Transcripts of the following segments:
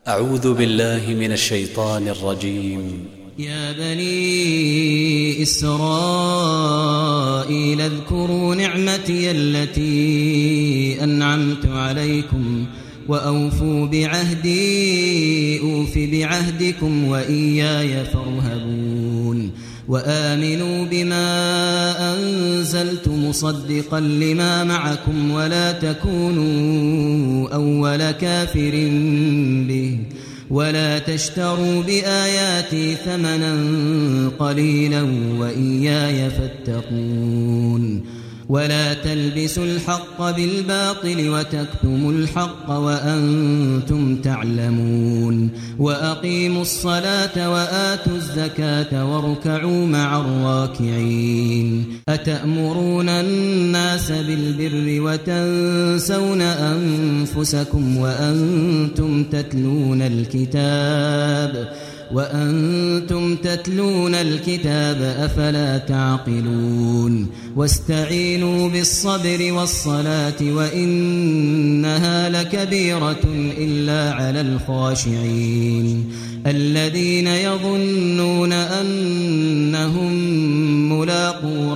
أعوذ بالله من الشيطان الرجيم. يا بني إسرائيل اذكروا نعمتي التي أنعمت عليكم وأوفوا بعهدي أوف بعهدكم وإياي فارهبون وآمنوا بما أنزلت مصدقا لما معكم ولا تكونوا أول كافر به ولا تشتروا بآياتي ثمنا قليلا وإياي فاتقون ولا تلبسوا الحق بالباطل وتكتموا الحق وأنتم تعلمون وأقيموا الصلاة وآتوا الزكاة واركعوا مع الراكعين أتأمرون الناس بالبر وتنسون أنفسكم وأنتم تتلون الكتاب أفلا تعقلون واستعينوا بالصبر والصلاة وإنها لكبيرة إلا على الخاشعين الذين يظنون أنهم ملاقو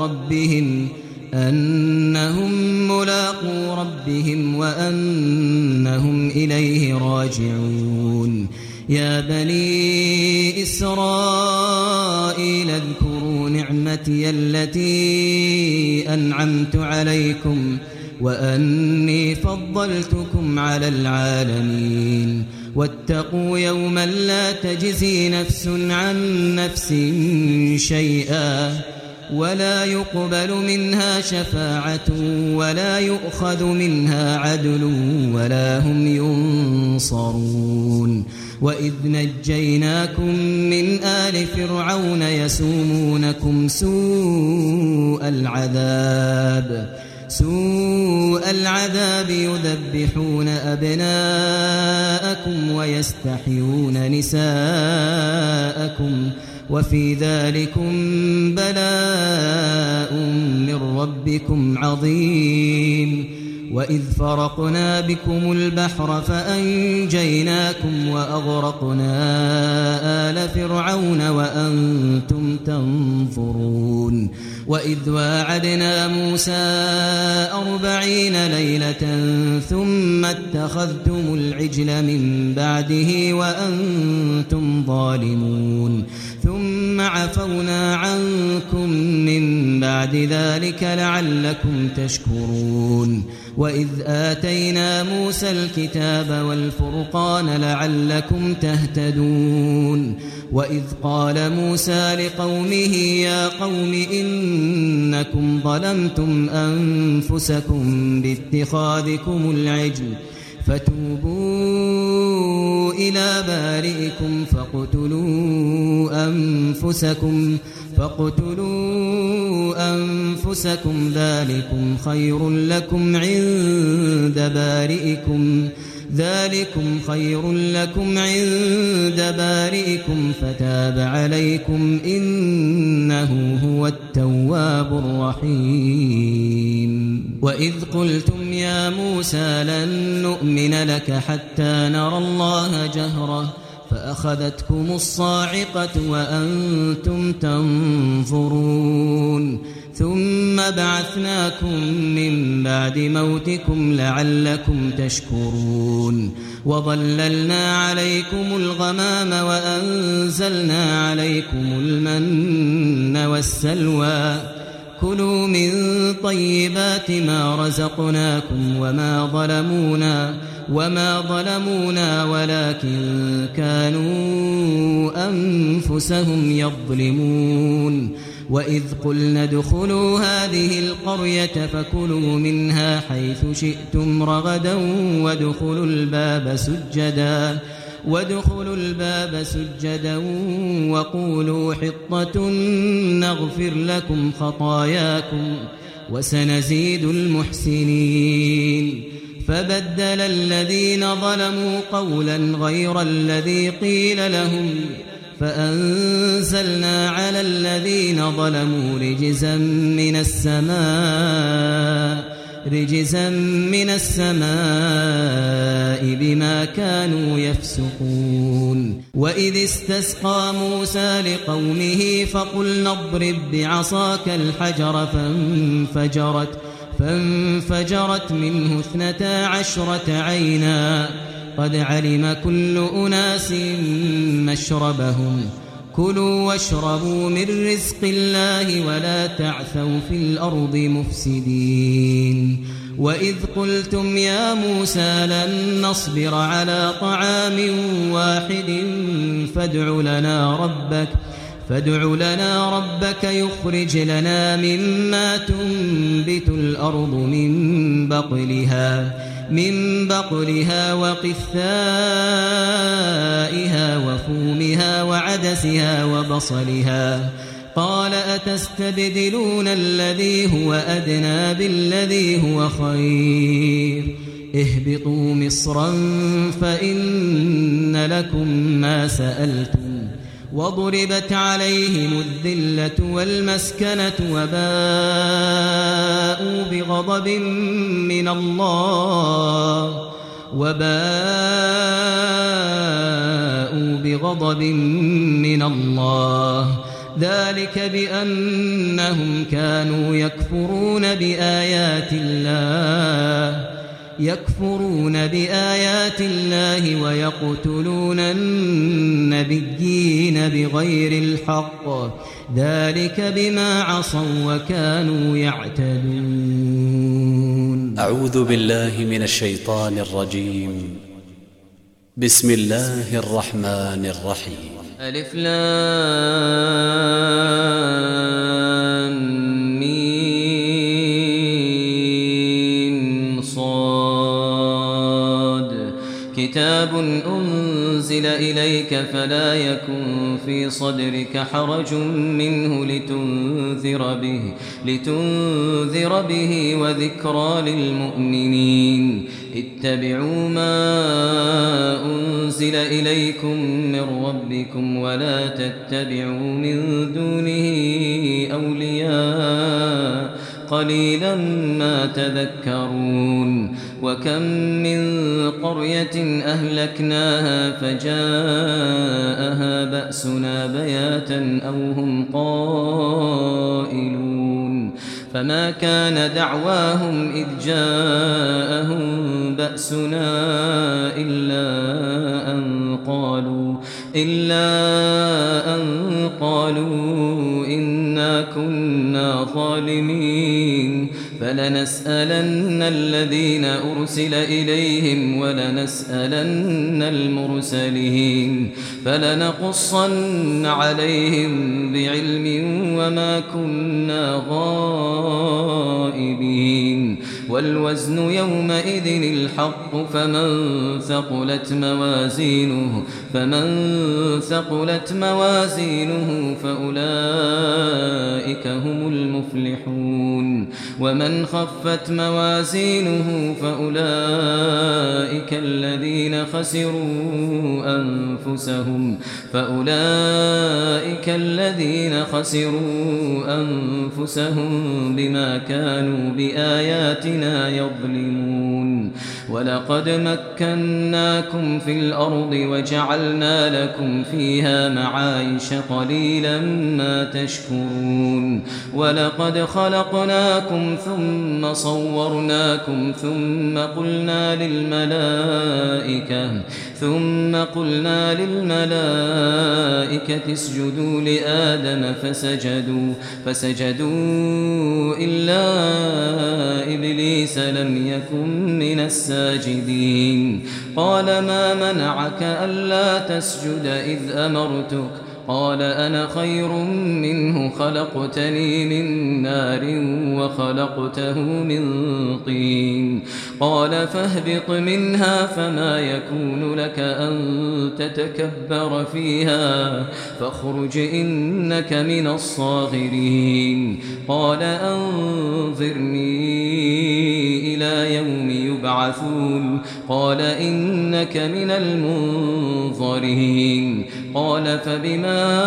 ربهم وأنهم إليه راجعون يا بني إسرائيل اذكروا نعمتي التي أنعمت عليكم وأني فضلتكم على العالمين واتقوا يوما لا تجزي نفس عن نفس شيئا ولا يقبل منها شفاعة ولا يؤخذ منها عدل ولا هم ينصرون وإذ نجيناكم من آل فرعون يسومونكم سوء العذاب يذبحون أبناءكم ويستحيون نساءكم وفي ذلكم بلاء من ربكم عظيم وإذ فرقنا بكم البحر فأنجيناكم وأغرقنا آل فرعون وأنتم تنظرون وإذ واعدنا موسى 40 ليلة ثم اتخذتم العجل من بعده وأنتم ظالمون ثم عفونا عنكم من بعد ذلك لعلكم تشكرون وإذ آتينا موسى الكتاب والفرقان لعلكم تهتدون وإذ قال موسى لقومه يا قوم إنكم ظلمتم أنفسكم باتخاذكم العجل فتوبوا إلى بارئكم فاقتلوا أنفسكم ذلكم خير لكم عند بارئكم فتاب عليكم إنه هو التواب الرحيم وإذ قلتم يا موسى لن نؤمن لك حتى نرى الله جهرة فأخذتكم الصاعقة وأنتم تنظرون ثم بعثناكم من بعد موتكم لعلكم تشكرون وظللنا عليكم الغمام وأنزلنا عليكم المن والسلوى كلوا من طيبات ما رزقناكم وما ظلمونا ولكن كانوا أنفسهم يظلمون وإذ قلنا ادخلوا هذه القرية فكلوا منها حيث شئتم رغدا وادخلوا الباب سجدا وقولوا حطة نغفر لكم خطاياكم وسنزيد المحسنين فبدل الذين ظلموا قولا غير الذي قيل لهم فأنزلنا على الذين ظلموا رجزا من السماء رجزا من السماء بما كانوا يفسقون وإذ استسقى موسى لقومه فقلنا اضرب بعصاك الحجر فانفجرت منه 12 عينا قد علم كل أناس مشربهم كلوا واشربوا من رزق الله ولا تعثوا في الأرض مفسدين وإذ قلتم يا موسى لن نصبر على طعام واحد فادع لنا ربك يخرج لنا مما تنبت الأرض من بقلها وقثائها وفومها وعدسها وبصلها قال أتستبدلون الذي هو أدنى بالذي هو خير اهبطوا مصرا فإن لكم ما سألتم وضربت عليهم الذلة والمسكنة وباءوا بغضب من الله ذلك بأنهم كانوا يكفرون بآيات الله ويقتلون النبيين بغير الحق ذلك بما عصوا وكانوا يعتدون. أعوذ بالله من الشيطان الرجيم. بسم الله الرحمن الرحيم. ألف لام ميم صاد كتاب أنزل إليك فلا يكن في صدرك حرج منه لتنذر به وذكرى للمؤمنين اتبعوا ما أنزل إليكم من ربكم ولا تتبعوا من دونه أولياء قليلا ما تذكرون. وكم من قرية أهلكناها فجاءها بأسنا بياتا أو هم قائلون فما كان دعواهم إذ جاءهم بأسنا إلا أن قالوا إنا كنا ظالمين فلنسألن الذين أرسل إليهم ولنسألن المرسلين فلنقصن عليهم بعلم وما كنا غائبين. والوزن يومئذ الحق فمن ثقلت موازينه فأولئك هم المفلحون ومن خفت موازينه فأولئك الذين خسروا أنفسهم بما كانوا بآياتنا يظلمون. ولقد مكناكم في الأرض وجعلنا لكم فيها معايش قليلا ما تشكرون. ولقد خلقناكم ثم صورناكم ثم قلنا للملائكة اسجدوا لآدم فسجدوا إلا إبليس لم يكن من الساجدين. قال ما منعك ألا تسجد إذ أمرتك؟ قال أنا خير منه خلقتني من نار وخلقته من طين. قال فاهبط منها فما يكون لك أن تتكبر فيها فاخرج إنك من الصاغرين. قال أنظرني إلى يوم يبعثون. قال إنك من المنظرين. قال فبما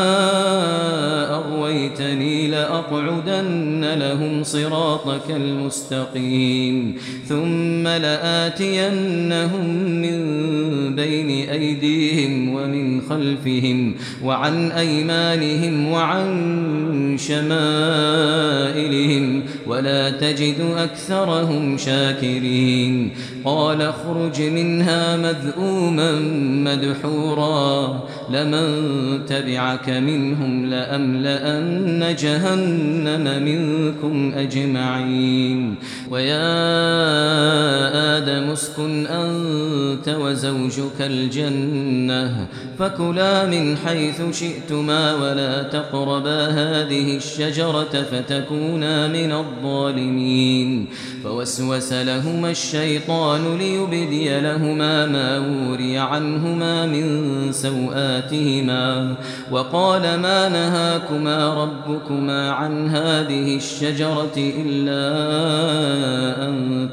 أغويتني لأقعدن لهم صراطك المستقيم ثم لآتينهم من بين أيديهم ومن خلفهم وعن أيمانهم وعن شمائلهم ولا تجد أكثرهم شاكرين قال اخرج منها مذءوما مدحورا لمن تبعك منهم لأملأن جهنم منكم أجمعين ويا آدم اسكن أنت وزوجك الجنة فكلا من حيث شئتما ولا تقربا هذه الشجرة فتكونا من الظالمين فوسوس لهما الشيطان ليبدي لهما ما وري عنهما من سوآتهما وقال ما نهاكما ربكما عن هذه الشجرة إلا أن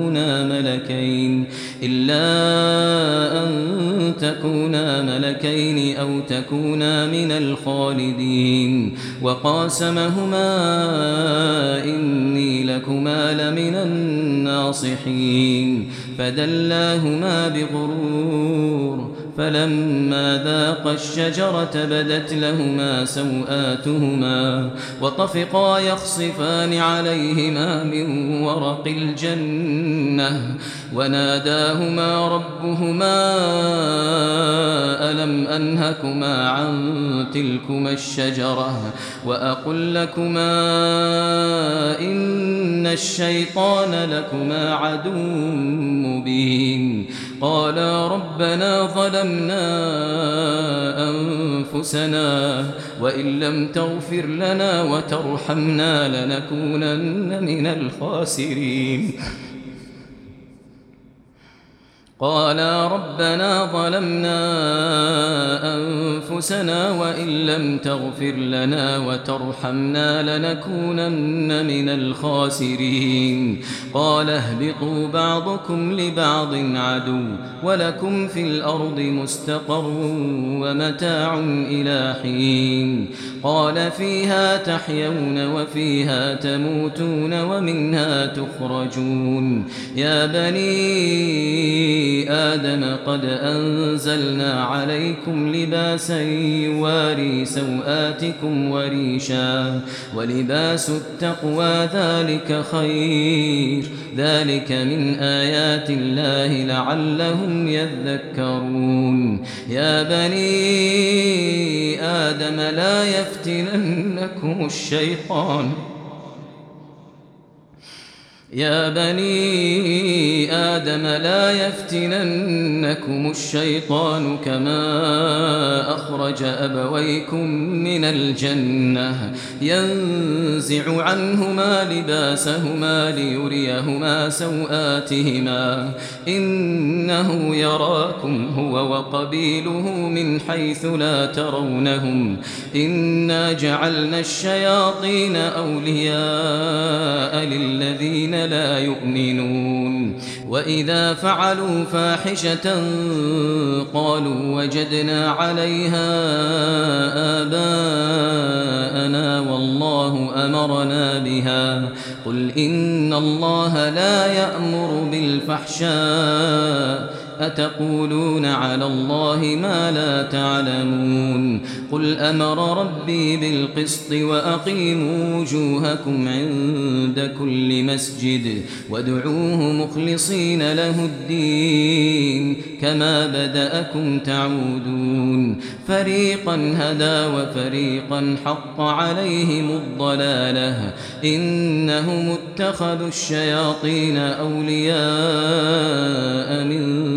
تكونا ملكين أو تكونا من الخالدين وقاسمهما إني لكما لمن الناصحين فدلاهما بغرور فلما ذاقا الشجرة بدت لهما سوآتهما وطفقا يخصفان عليهما من ورق الجنة وناداهما ربهما ألم أنهكما عن تلكما الشجرة وأقل لكما إن الشيطان لكما عدو مبين قالا ربنا ظلمنا أنفسنا وإن لم تغفر لنا وترحمنا لنكونن من الخاسرين قالا ربنا ظلمنا أنفسنا وإن لم تغفر لنا وترحمنا لنكونن من الخاسرين قال اهبطوا بعضكم لبعض عدو ولكم في الأرض مستقر ومتاع إلى حين قال فيها تحيون وفيها تموتون ومنها تخرجون يا بني آدم قد أنزلنا عليكم لباسا يواري سوآتكم وريشا ولباس التقوى ذلك خير ذلك من آيات الله لعلهم يذكرون يا بني آدم لا يفتننكم الشيطان كما أخرج أبويكم من الجنة ينزع عنهما لباسهما ليريهما سوآتهما إنه يراكم هو وقبيله من حيث لا ترونهم إنا جعلنا الشياطين أولياء للذين لا يؤمنون وإذا فعلوا فاحشة قالوا وجدنا عليها آباءنا والله أمرنا بها قل إن الله لا يأمر بالفحشاء أتقولون على الله ما لا تعلمون قل أمر ربي بالقسط وأقيموا وجوهكم عند كل مسجد وادعوه مخلصين له الدين كما بدأكم تعودون فريقا هدى وفريقا حق عليهم الضلالة إنهم اتخذوا الشياطين أولياء من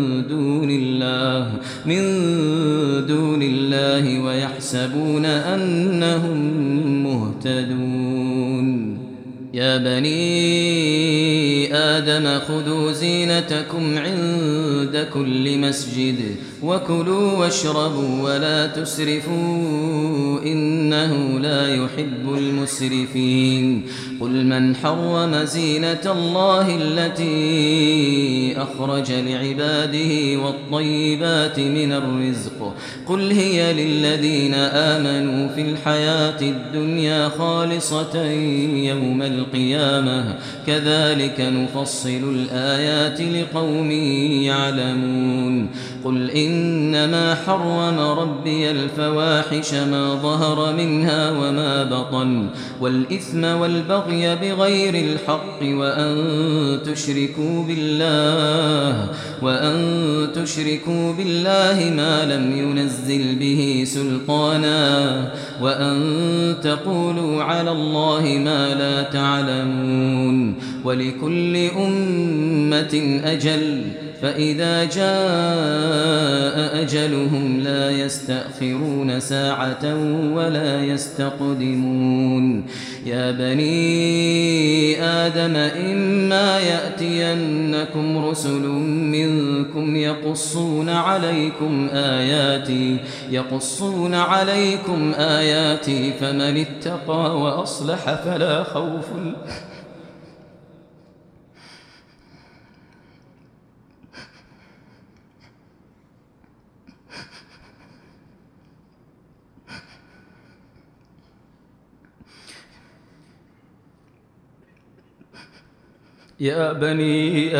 دون الله ويحسبون أنهم مهتدون يا بني آدم خذوا زينتكم عند كل مسجد وكلوا واشربوا ولا تسرفوا إنه لا يحب المسرفين قل من حرم زينة الله التي أخرج لعباده والطيبات من الرزق قل هي للذين آمنوا في الحياة الدنيا خالصة يوم القيامة كذلك نفصل الآيات لقوم يعلمون قل إنما حرم ربي الفواحش ما ظهر منها وما بطن والإثم والبغي بغير الحق وأن تشركوا بالله ما لم ينزل به سلطانا وأن تقولوا على الله ما لا تعلمون ولكل أمة أجل فإذا جاء أجلهم لا يستأخرون ساعة ولا يستقدمون يا بني آدم إما يأتينكم رسل منكم يقصون عليكم آياتي فمن اتقى وأصلح فلا خوف يا بني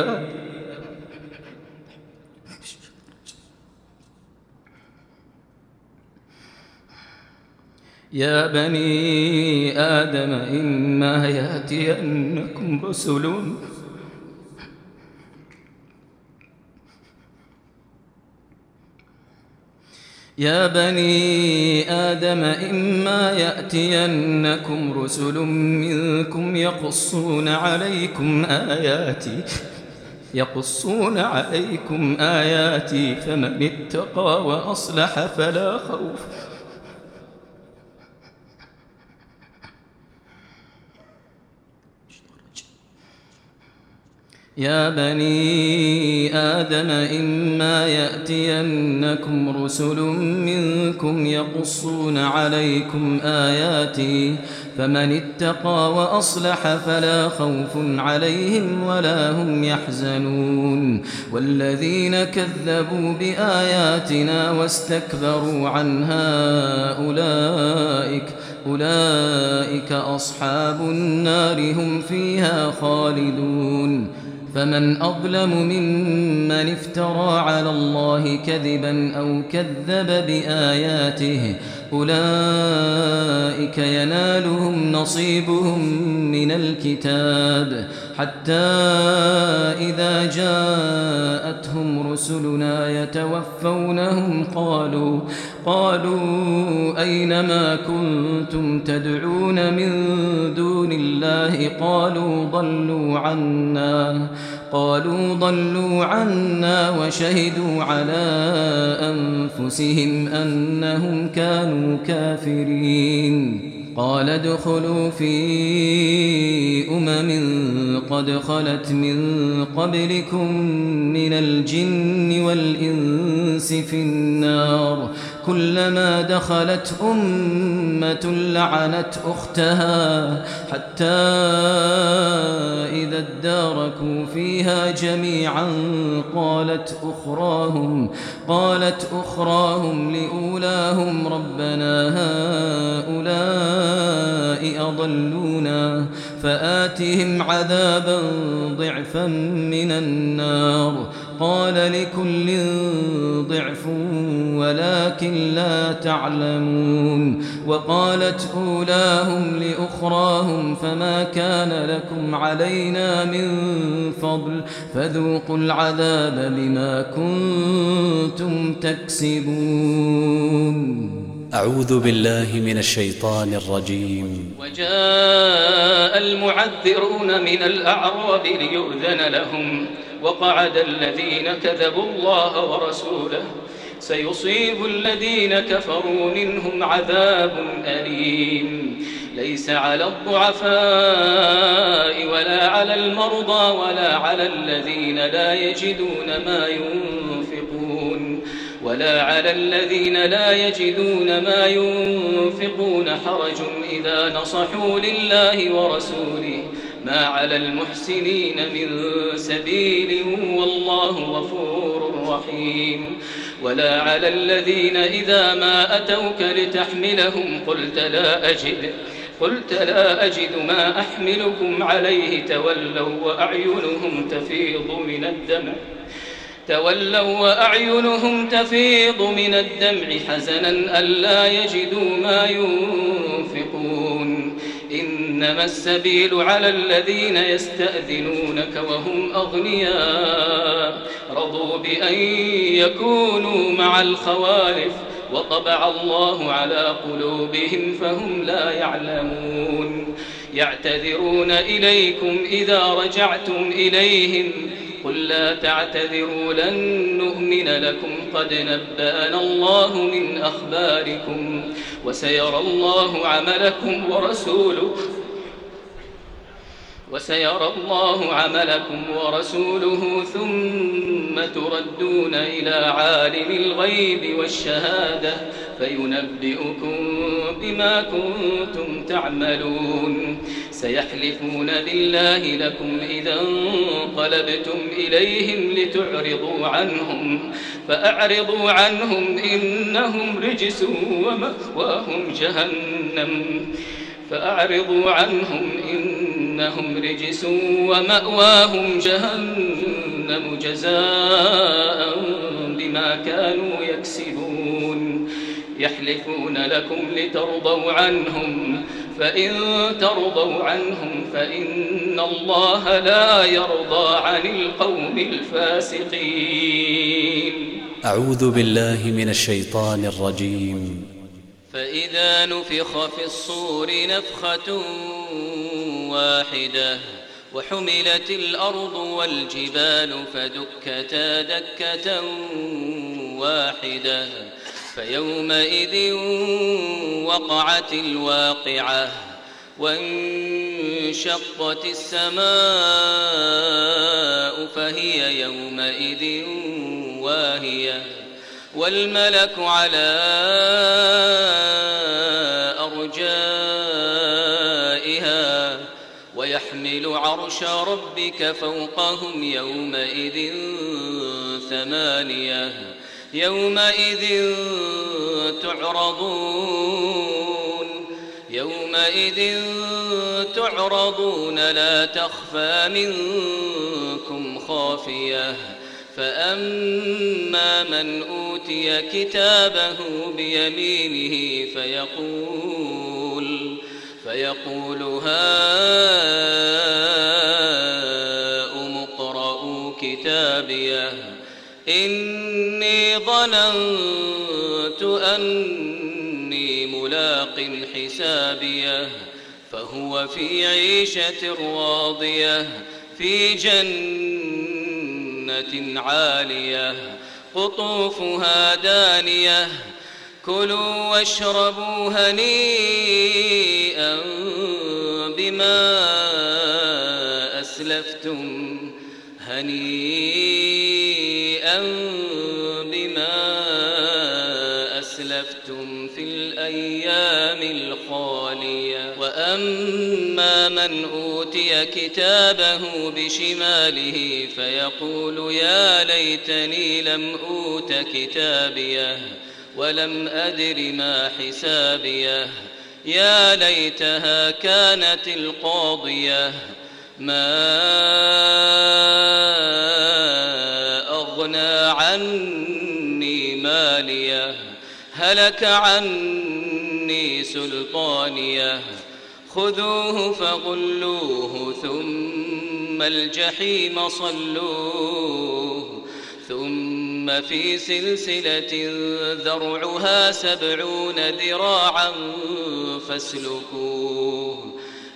آدم إما يأتينكم رسل يا بني آدم إما يأتينكم رسل منكم يقصون عليكم آياتي فمن اتقى وأصلح فلا خوف يا بني آدم إما يأتينكم رسل منكم يقصون عليكم آياتي فمن اتقى وأصلح فلا خوف عليهم ولا هم يحزنون والذين كذبوا بآياتنا واستكبروا عنها أولئك أصحاب النار هم فيها خالدون فمن أظلم ممن افترى على الله كذبا أو كذب بآياته أولئك ينالهم نصيبهم من الكتاب حتى إذا جاءتهم رسلنا يتوفونهم قالوا أين ما كنتم تدعون من دون الله قالوا ضلوا عنا وشهدوا على أنفسهم أنهم كانوا كافرين قال ادخلوا في قد خلت من قبلكم من الجن والإنس في النار كلما دخلت أمة لعنت أختها حتى إذا اداركوا فيها جميعا قالت أخراهم لأولاهم ربنا هؤلاء أضلونا فآتهم عذابا ضعفا من النار قال لكل ضعف ولكن لا تعلمون وقالت أولاهم لأخراهم فما كان لكم علينا من فضل فذوقوا العذاب بما كنتم تكسبون أعوذ بالله من الشيطان الرجيم وجاء المعذرون من الأعراب ليؤذن لهم وقعد الذين كذبوا الله ورسوله سيصيب الذين كفروا منهم عذاب أليم ليس على الضعفاء ولا على المرضى ولا على الذين لا يجدون ما ينفقون حرج إذا نصحوا لله ورسوله ما على المحسنين من سبيل والله غفور رحيم. ولا على الذين إذا ما أتوك لتحملهم قلت لا أجد ما أحملكم عليه تولوا وأعينهم تفيض من الدمع حزنا ألا يجدوا ما ينفقون. إنما السبيل على الذين يستأذنونك وهم أغنياء رضوا بأن يكونوا مع الخوالف وطبع الله على قلوبهم فهم لا يعلمون. يعتذرون إليكم إذا رجعتم إليهم قل لا تعتذروا لن نؤمن لكم قد نبأنا الله من أخباركم وسيرى الله عملكم ورسوله ثم تردون إلى عالم الغيب والشهادة فينبئكم بما كنتم تعملون. سيحلفون بالله لكم إذا انقلبتم إليهم لتعرضوا عنهم فأعرضوا عنهم إنهم رجس ومأواهم جهنم جزاء بما كانوا يكسبون. يحلفون لكم لترضوا عنهم فإن ترضوا عنهم فإن الله لا يرضى عن القوم الفاسقين. أعوذ بالله من الشيطان الرجيم. فإذا نفخ في الصور نفخة واحدة وحملت الأرض والجبال فدكتا دكة واحدة فيومئذ وقعت الواقعة وانشقت السماء فهي يومئذ واهية والملك على أرجائها ويحمل عرش ربك فوقهم يومئذ ثمانية يومئذ تعرضون لا تخفى منكم خافية فأما من أوتي كتابه بيمينه فيقول هاؤم اقرءوا كتابيه إني ظننت أني ملاق حسابيه فهو في عيشة راضية في جنة عالية قطوفها دانية كلوا واشربوا هنيئا بما أسلفتم في الأيام الخالية. وأما من أوتي كتابه بشماله فيقول يا ليتني لم أوت كتابيه ولم أدر ما حسابيه يا ليتها كانت القاضية ما أغنى عني ماليه هلك عني سلطانيه خذوه فغلوه ثم الجحيم صلوه ثم في سلسلة ذرعها 70 ذراعا فاسلكوه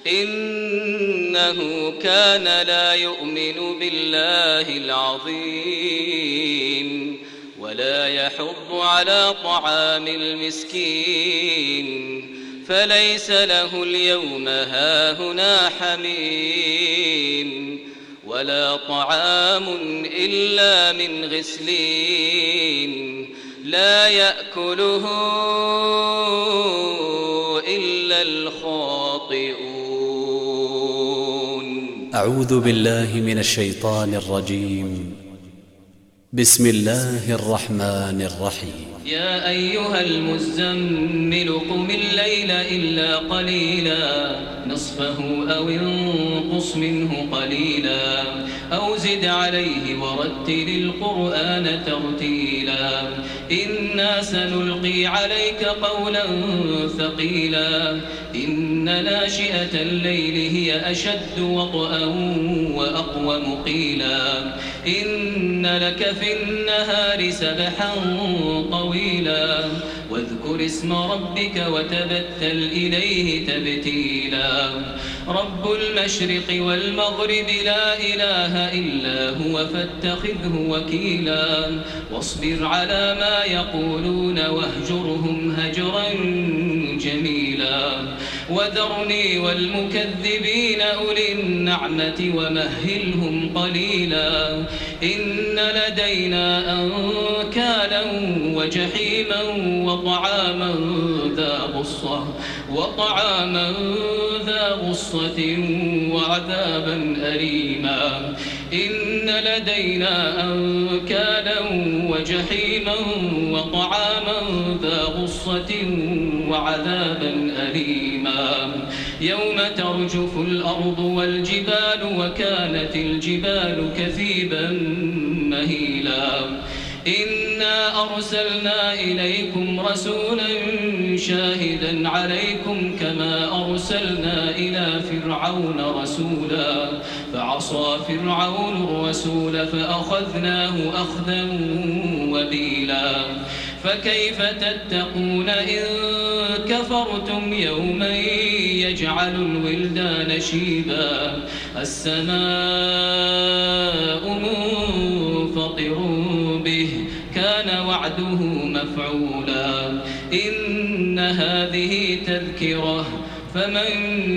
إنه كان لا يؤمن بالله العظيم ولا يحض على طعام المسكين فليس له اليوم هاهنا حميم ولا طعام إلا من غسلين لا يأكله إلا الخاطئون. أعوذ بالله من الشيطان الرجيم. بسم الله الرحمن الرحيم. يا أيها المزمل قم الليل إلا قليلا نصفه أو انقص منه قليلا أو زد عليه ورتل القرآن ترتيلا إنا سنلقي عليك قولا ثقيلا إن ناشئة الليل هي أشد وطئا وأقوم قيلا إن لك في النهار سبحا طويلا واذكر اسم ربك وتبتل إليه تبتيلا رب المشرق والمغرب لا إله إلا هو فاتخذه وكيلا واصبر على ما يقولون واهجرهم هجرا جميلا وذرني والمكذبين أولي النعمة ومهلهم قليلا إن لدينا أنكالا وجحيما وطعاما ذا غصة وعذابا أليما إن لدينا أنكالا وجحيما وطعاما ذا غصة وعذابا أليما يوم ترجف الأرض والجبال وكانت الجبال كثيبا مهيلا إنا أرسلنا إليكم رسولا شاهدا عليكم كما أرسلنا إلى فرعون رسولا فعصى فرعون الرسول فأخذناه أخذا وبيلا فكيف تتقون إن كفرتم يوما يجعل الولدان شيبا السماء منفطر به كان وعده مفعولا إن هذه تذكرة فمن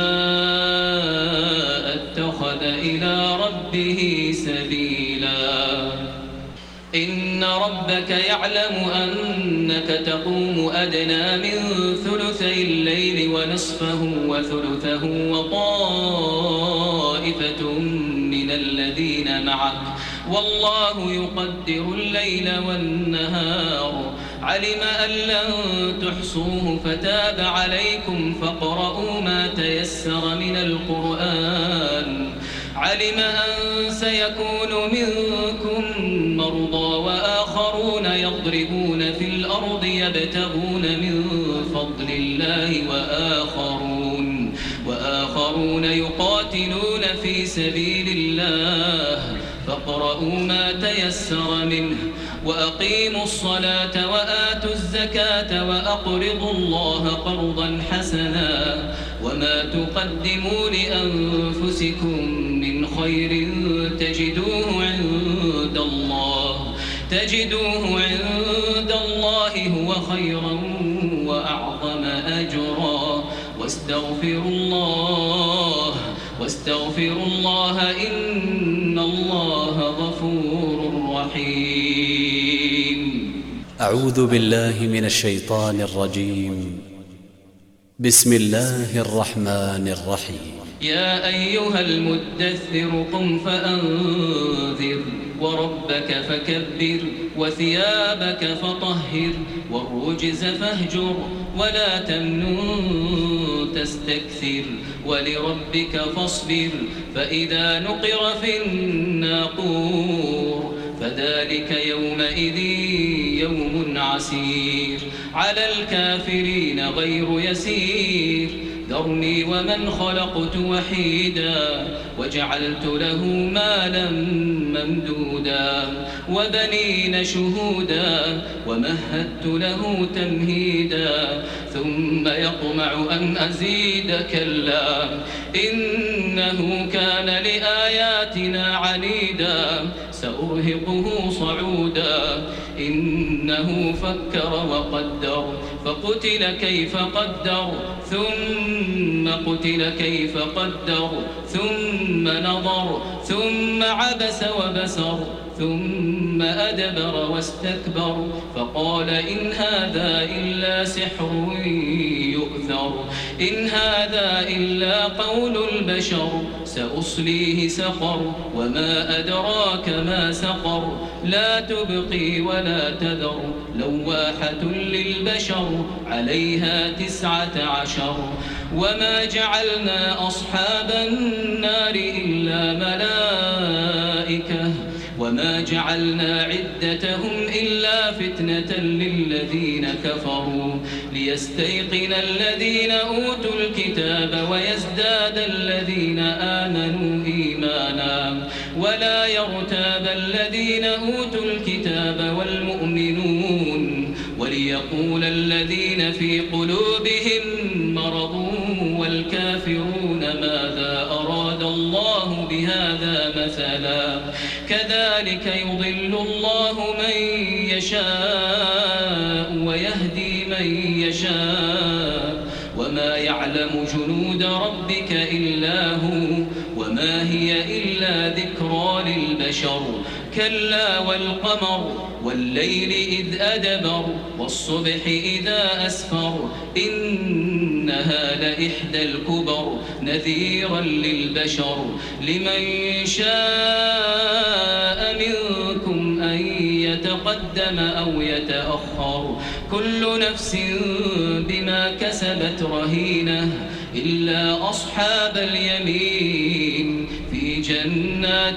شاء اتخذ إلى ربه سبيلا إن ربك يعلم أنك تقوم أدنى من ثلثي الليل ونصفه وثلثه وطائفة من الذين معك والله يقدر الليل والنهار علم أن لن تحصوه فتاب عليكم فاقرؤوا ما تيسر من القرآن علم أن سيكون منكم مرضى وآخرون يضربون في الأرض يبتغون من فضل الله وآخرون يقاتلون في سبيل الله فاقرؤوا ما تيسر منه وأقيموا الصلاة وآتوا الزكاة وأقرضوا الله قرضا حسنا وما تقدموا لأنفسكم من خير تجدوه عند الله هو خيرا وأعظم أجرا واستغفروا الله إن الله غفور رحيم. أعوذ بالله من الشيطان الرجيم. بسم الله الرحمن الرحيم. يا أيها المدثر قم فأنذر وربك فكبر وثيابك فطهر والرجز فاهجر ولا تمنن تستكثر ولربك فاصبر فإذا نقر في الناقور فذلك يومئذ يوم عسير على الكافرين غير يسير ذرني ومن خلقت وحيدا وجعلت له مالا ممدودا وبنين شهودا ومهدت له تمهيدا ثم يطمع أن أزيد كلا إنه كان لآياتنا عنيدا سأرهقه صعودا إنه فكر وقدر فقتل كيف قدر ثم قتل كيف قدر ثم نظر ثم عبس وبسر ثم أدبر واستكبر فقال إن هذا إلا سحر يؤثر إن هذا إلا قول البشر سأصليه سقر وما أدراك ما سقر لا تبقي ولا تذر لواحة للبشر عليها 19 وما جعلنا أصحاب النار إلا ملائكة وما جعلنا عدتهم إلا فتنة للذين كفروا ليستيقن الذين أوتوا الكتاب ويزداد الذين آمنوا إيمانا ولا يرتاب الذين أوتوا الكتاب والمؤمنون وليقول الذين في قلوبهم مرض والكافرون ماذا أراد الله بهذا مثلا كذلك يضل الله من يشاء ويهدي من يشاء وما يعلم جنود ربك إلا هو وما هي إلا ذكرى للبشر كلا والقمر والليل إذ أدبر والصبح إذا أسفر إنها لإحدى الكبر نذيرا للبشر لمن شاء منكم أن يتقدم أو يتأخر كل نفس بما كسبت رهينة إلا أصحاب اليمين في جنات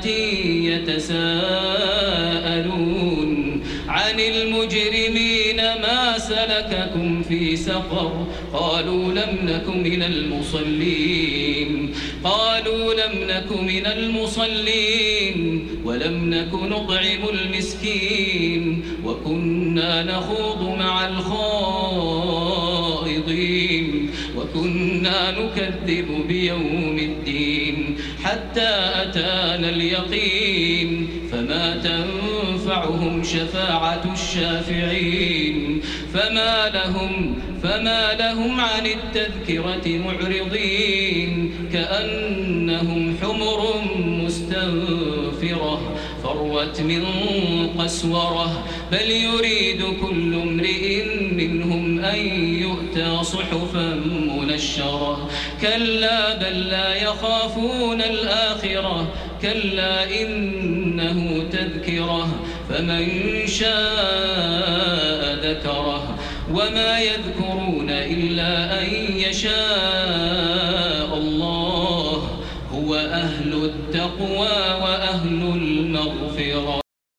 يتساءلون عن المجرمين ما سلككم في سقر قالوا لم نك من المصلين ولم نك نطعم المسكين وكنا نخوض مع الخائضين وكنا نكذب بيوم الدين حتى أتانا اليقين فما تنفعهم شفاعة الشافعين فما لهم عن التذكرة معرضين كأنهم حمر مستنفرة فروت من قسورة بل يريد كل امرئ منهم أن يؤتى صحفا منشرة كلا بل لا يخافون الآخرة كلا إنه تذكرة فمن شاء ذكره وما يذكرون إلا أن يشاء